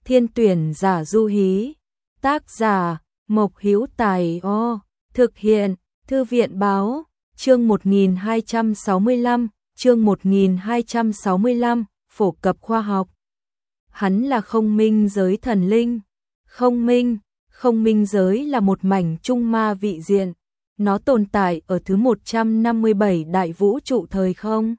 Thiên tuyển giả du hí. Tác giả Mộc Hữu Tài. Thực hiện Thư viện báo. Chương 1265, chương 1265, phổ cập khoa học. Hắn là không minh giới thần linh. Không minh giới là một mảnh trung ma vị diện. Nó tồn tại ở thứ 157 đại vũ trụ thời không.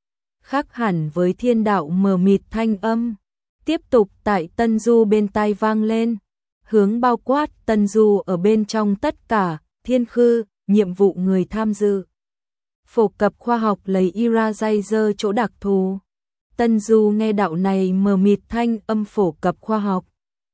Khác hẳn với thiên đạo mờ mịt thanh âm. Tiếp tục tại Tân Du bên tai vang lên. Hướng bao quát Tân Du ở bên trong tất cả, thiên khư, nhiệm vụ người tham dự. Phổ cập khoa học lấy Eraser chỗ đặc thù. Tân Du nghe đạo này mờ mịt thanh âm phổ cập khoa học.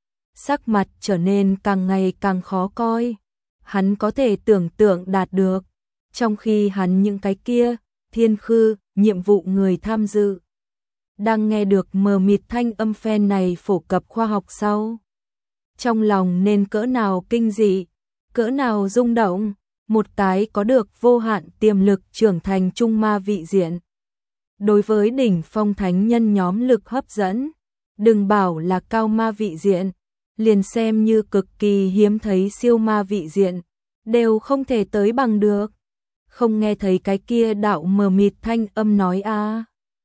Sắc mặt trở nên càng ngày càng khó coi. Hắn có thể tưởng tượng đạt được. Trong khi hắn những cái kia, thiên khư, nhiệm vụ người tham dự. Đang nghe được mờ mịt thanh âm phen này phổ cập khoa học sau. Trong lòng nên cỡ nào kinh dị, cỡ nào rung động. Một cái có được vô hạn tiềm lực trưởng thành trung ma vị diện. Đối với đỉnh phong thánh nhân nhóm lực hấp dẫn, đừng bảo là cao ma vị diện, liền xem như cực kỳ hiếm thấy siêu ma vị diện, đều không thể tới bằng được. Không nghe thấy cái kia đạo mờ mịt thanh âm nói a.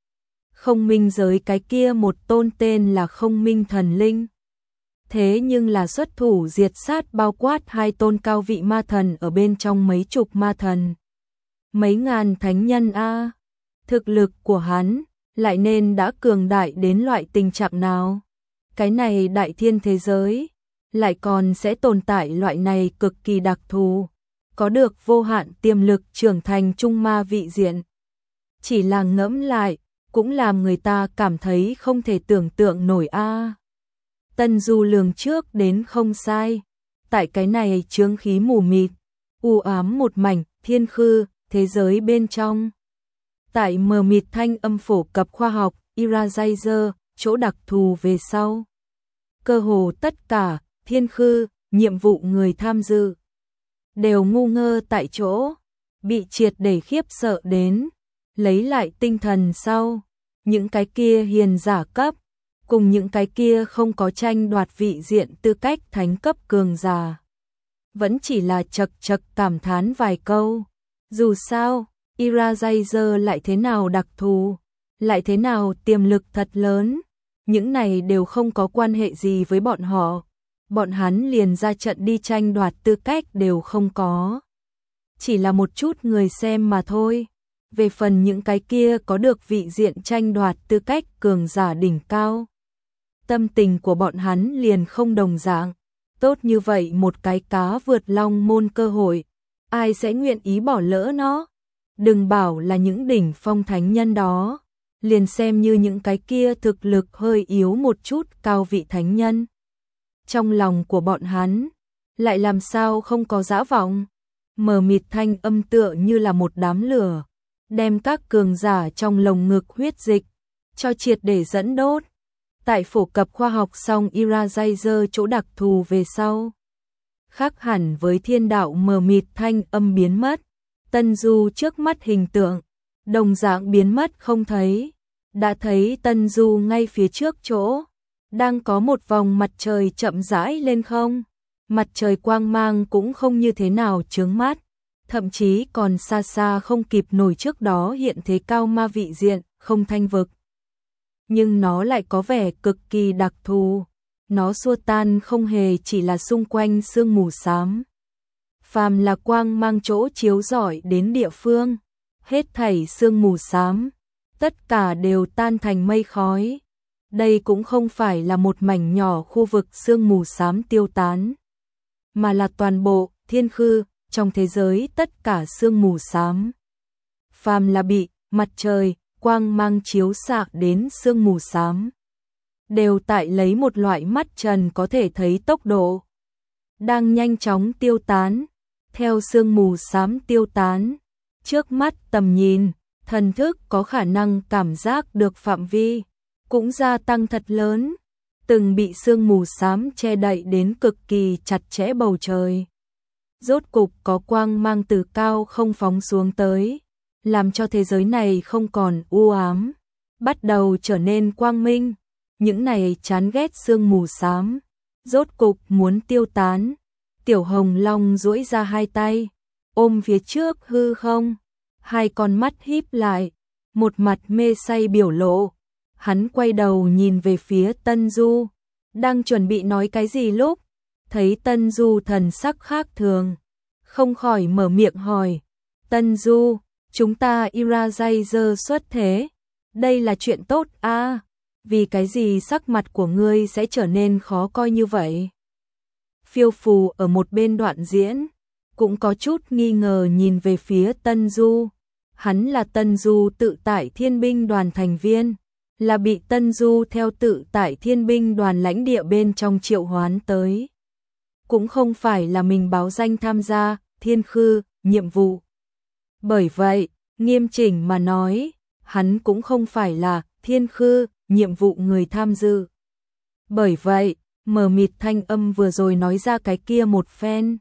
Không minh giới cái kia một tôn tên là không minh thần linh. Thế nhưng là xuất thủ diệt sát bao quát hai tôn cao vị ma thần ở bên trong mấy chục ma thần. Mấy ngàn thánh nhân a. Thực lực của hắn lại nên đã cường đại đến loại tình trạng nào? Cái này đại thiên thế giới lại còn sẽ tồn tại loại này cực kỳ đặc thù, có được vô hạn tiềm lực trưởng thành trung ma vị diện. Chỉ là ngẫm lại, cũng làm người ta cảm thấy không thể tưởng tượng nổi a. Tân Du lường trước đến không sai, tại cái này chướng khí mù mịt, u ám một mảnh thiên khư, thế giới bên trong. Tại mờ mịt thanh âm phổ cập khoa học, Eraser, chỗ đặc thù về sau. Cơ hồ tất cả, thiên khư, nhiệm vụ người tham dự, đều ngu ngơ tại chỗ, bị triệt để khiếp sợ đến. Lấy lại tinh thần sau, những cái kia hiền giả cấp, cùng những cái kia không có tranh đoạt vị diện tư cách thánh cấp cường giả. Vẫn chỉ là chật chật cảm thán vài câu. Dù sao, Eraser lại thế nào đặc thù, lại thế nào tiềm lực thật lớn, những này đều không có quan hệ gì với bọn họ. Bọn hắn liền ra trận đi tranh đoạt tư cách đều không có. Chỉ là một chút người xem mà thôi. Về phần những cái kia có được vị diện tranh đoạt tư cách cường giả đỉnh cao, tâm tình của bọn hắn liền không đồng dạng. Tốt như vậy một cái cá vượt long môn cơ hội, ai sẽ nguyện ý bỏ lỡ nó? Đừng bảo là những đỉnh phong thánh nhân đó, liền xem như những cái kia thực lực hơi yếu một chút cao vị thánh nhân. Trong lòng của bọn hắn, lại làm sao không có dã vọng? Mờ mịt thanh âm tựa như là một đám lửa, đem các cường giả trong lồng ngực huyết dịch, cho triệt để dẫn đốt. Tại phổ cập khoa học xong Eraser chỗ đặc thù về sau. Khác hẳn với thiên đạo mờ mịt thanh âm biến mất. Tân Du trước mắt hình tượng, đồng dạng biến mất không thấy. Đã thấy Tân Du ngay phía trước chỗ, đang có một vòng mặt trời chậm rãi lên không. Mặt trời quang mang cũng không như thế nào chướng mắt, thậm chí còn xa xa không kịp nổi trước đó hiện thế cao ma vị diện, không thanh vực. Nhưng nó lại có vẻ cực kỳ đặc thù, nó xua tan không hề chỉ là xung quanh sương mù xám. Phàm là quang mang chỗ chiếu rọi đến địa phương, hết thảy sương mù xám, tất cả đều tan thành mây khói. Đây cũng không phải là một mảnh nhỏ khu vực sương mù xám tiêu tán, mà là toàn bộ thiên khư, trong thế giới tất cả sương mù xám. Phàm là bị mặt trời, quang mang chiếu xạ đến sương mù xám, đều tại lấy một loại mắt trần có thể thấy tốc độ, đang nhanh chóng tiêu tán. Theo sương mù xám tiêu tán, trước mắt tầm nhìn, thần thức có khả năng cảm giác được phạm vi, cũng gia tăng thật lớn, từng bị sương mù xám che đậy đến cực kỳ chặt chẽ bầu trời. Rốt cục có quang mang từ cao không phóng xuống tới, làm cho thế giới này không còn u ám, bắt đầu trở nên quang minh. những này chán ghét sương mù xám, rốt cục muốn tiêu tán. Tiểu Hồng Long duỗi ra hai tay, ôm phía trước hư không, hai con mắt híp lại, một mặt mê say biểu lộ. Hắn quay đầu nhìn về phía Tân Du, đang chuẩn bị nói cái gì lúc thấy Tân Du thần sắc khác thường, không khỏi mở miệng hỏi, Tân Du, chúng ta Eraser xuất thế, đây là chuyện tốt à, vì cái gì sắc mặt của ngươi sẽ trở nên khó coi như vậy? Phiêu Phù ở một bên đoạn diễn, cũng có chút nghi ngờ nhìn về phía Tân Du, hắn là Tân Du tự tại thiên binh đoàn thành viên, là bị Tân Du theo tự tại thiên binh đoàn lãnh địa bên trong triệu hoán tới. Cũng không phải là mình báo danh tham gia thiên khư nhiệm vụ. Bởi vậy, nghiêm chỉnh mà nói, hắn cũng không phải là thiên khư nhiệm vụ người tham dự. Bởi vậy, mờ mịt thanh âm vừa rồi nói ra cái kia một phen.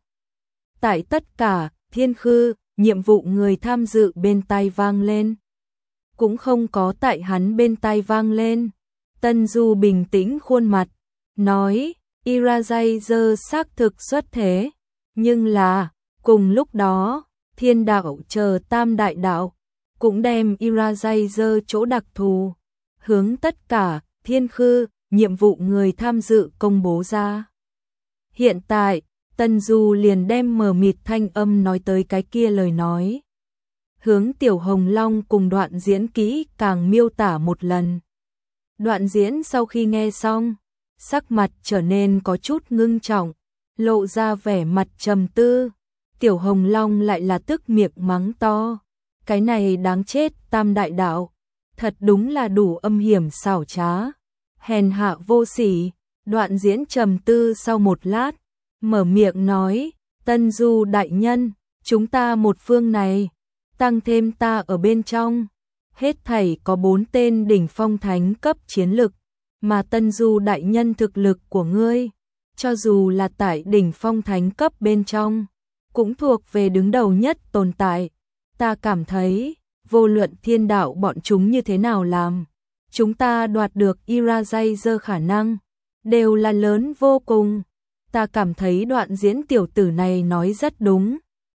Tại tất cả thiên khư nhiệm vụ người tham dự bên tai vang lên. Cũng không có tại hắn bên tai vang lên. Tân Du bình tĩnh khuôn mặt, nói, Eraser xác thực xuất thế, nhưng là, cùng lúc đó, thiên đạo chờ tam đại đạo, cũng đem Eraser chỗ đặc thù, hướng tất cả thiên khư, nhiệm vụ người tham dự công bố ra. Hiện tại, Tân Du liền đem mờ mịt thanh âm nói tới cái kia lời nói. Hướng Tiểu Hồng Long cùng đoạn diễn kỹ càng miêu tả một lần. Đoạn diễn sau khi nghe xong, sắc mặt trở nên có chút ngưng trọng, lộ ra vẻ mặt trầm tư. Tiểu Hồng Long lại là tức miệng mắng to. Cái này đáng chết tam đại đạo, thật đúng là đủ âm hiểm xảo trá, hèn hạ vô sỉ. Đoạn diễn trầm tư sau một lát, mở miệng nói, Tân Du đại nhân, chúng ta một phương này, tăng thêm ta ở bên trong, hết thảy có 4 tên đỉnh phong thánh cấp chiến lực, mà Tân Du đại nhân thực lực của ngươi, cho dù là tại đỉnh phong thánh cấp bên trong, cũng thuộc về đứng đầu nhất tồn tại. Ta cảm thấy, vô luận thiên đạo bọn chúng như thế nào làm, chúng ta đoạt được Eraser khả năng, đều là lớn vô cùng. Ta cảm thấy đoạn diễn tiểu tử này nói rất đúng,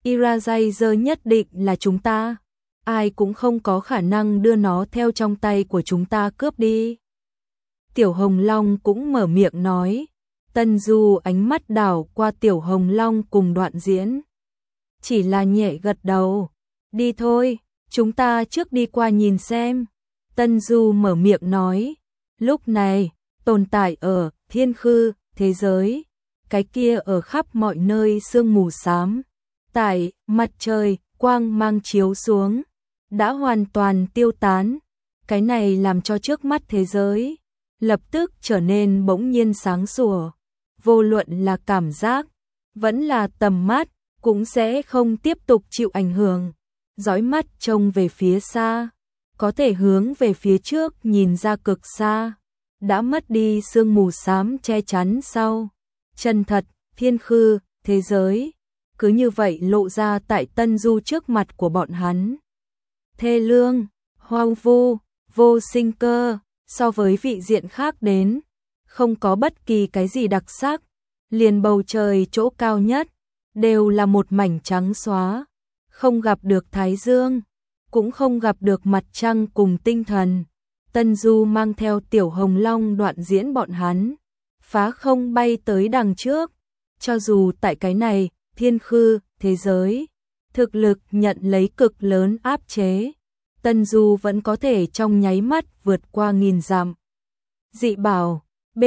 Eraser nhất định là chúng ta, ai cũng không có khả năng đưa nó theo trong tay của chúng ta cướp đi. Tiểu Hồng Long cũng mở miệng nói. Tân Du ánh mắt đảo qua Tiểu Hồng Long cùng đoạn diễn, chỉ là nhẹ gật đầu. Đi thôi, chúng ta trước đi qua nhìn xem. Tân Du mở miệng nói. Lúc này, tồn tại ở thiên khư, thế giới, cái kia ở khắp mọi nơi sương mù xám, tại mặt trời, quang mang chiếu xuống, đã hoàn toàn tiêu tán. Cái này làm cho trước mắt thế giới lập tức trở nên bỗng nhiên sáng sủa. Vô luận là cảm giác, vẫn là tầm mắt, cũng sẽ không tiếp tục chịu ảnh hưởng. Dõi mắt trông về phía xa, có thể hướng về phía trước nhìn ra cực xa, đã mất đi sương mù xám che chắn sau. Chân thật, thiên khư, thế giới, cứ như vậy lộ ra tại Tân Du trước mặt của bọn hắn. Thê lương, hoang vu, vô sinh cơ, so với vị diện khác đến, không có bất kỳ cái gì đặc sắc, liền bầu trời chỗ cao nhất, đều là một mảnh trắng xóa, không gặp được thái dương, cũng không gặp được mặt trăng cùng tinh thần. Tân Du mang theo Tiểu Hồng Long đoạn diễn bọn hắn, phá không bay tới đằng trước, cho dù tại cái này, thiên khư, thế giới, thực lực nhận lấy cực lớn áp chế, Tân Du vẫn có thể trong nháy mắt vượt qua 1000 dặm. Dị bảo,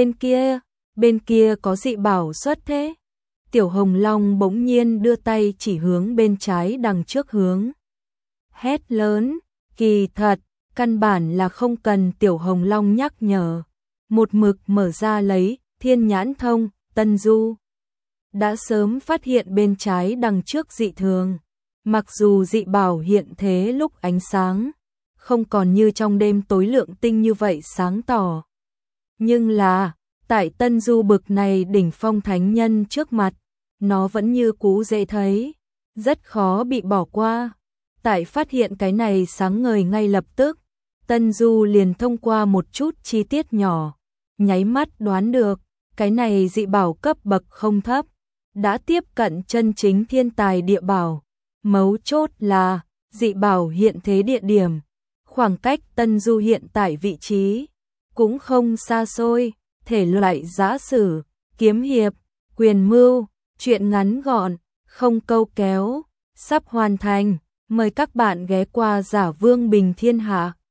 bên kia có dị bảo xuất thế. Tiểu Hồng Long bỗng nhiên đưa tay chỉ hướng bên trái đằng trước hướng. Hét lớn, kỳ thật, căn bản là không cần Tiểu Hồng Long nhắc nhở. Một mực mở ra lấy, thiên nhãn thông, Tân Du đã sớm phát hiện bên trái đằng trước dị thường. Mặc dù dị bảo hiện thế lúc ánh sáng, không còn như trong đêm tối lượng tinh như vậy sáng tỏ. Nhưng là, tại Tân Du bực này đỉnh phong thánh nhân trước mặt, nó vẫn như cũ dễ thấy, rất khó bị bỏ qua. Tại phát hiện cái này sáng ngời ngay lập tức, Tân Du liền thông qua một chút chi tiết nhỏ, nháy mắt đoán được, cái này dị bảo cấp bậc không thấp, đã tiếp cận chân chính thiên tài địa bảo. Mấu chốt là, dị bảo hiện thế địa điểm, khoảng cách Tân Du hiện tại vị trí, cũng không xa xôi, thể loại giã sử, kiếm hiệp, quyền mưu, truyện ngắn gọn, không câu kéo, sắp hoàn thành, mời các bạn ghé qua Giả Vương Bình Thiên Hạ.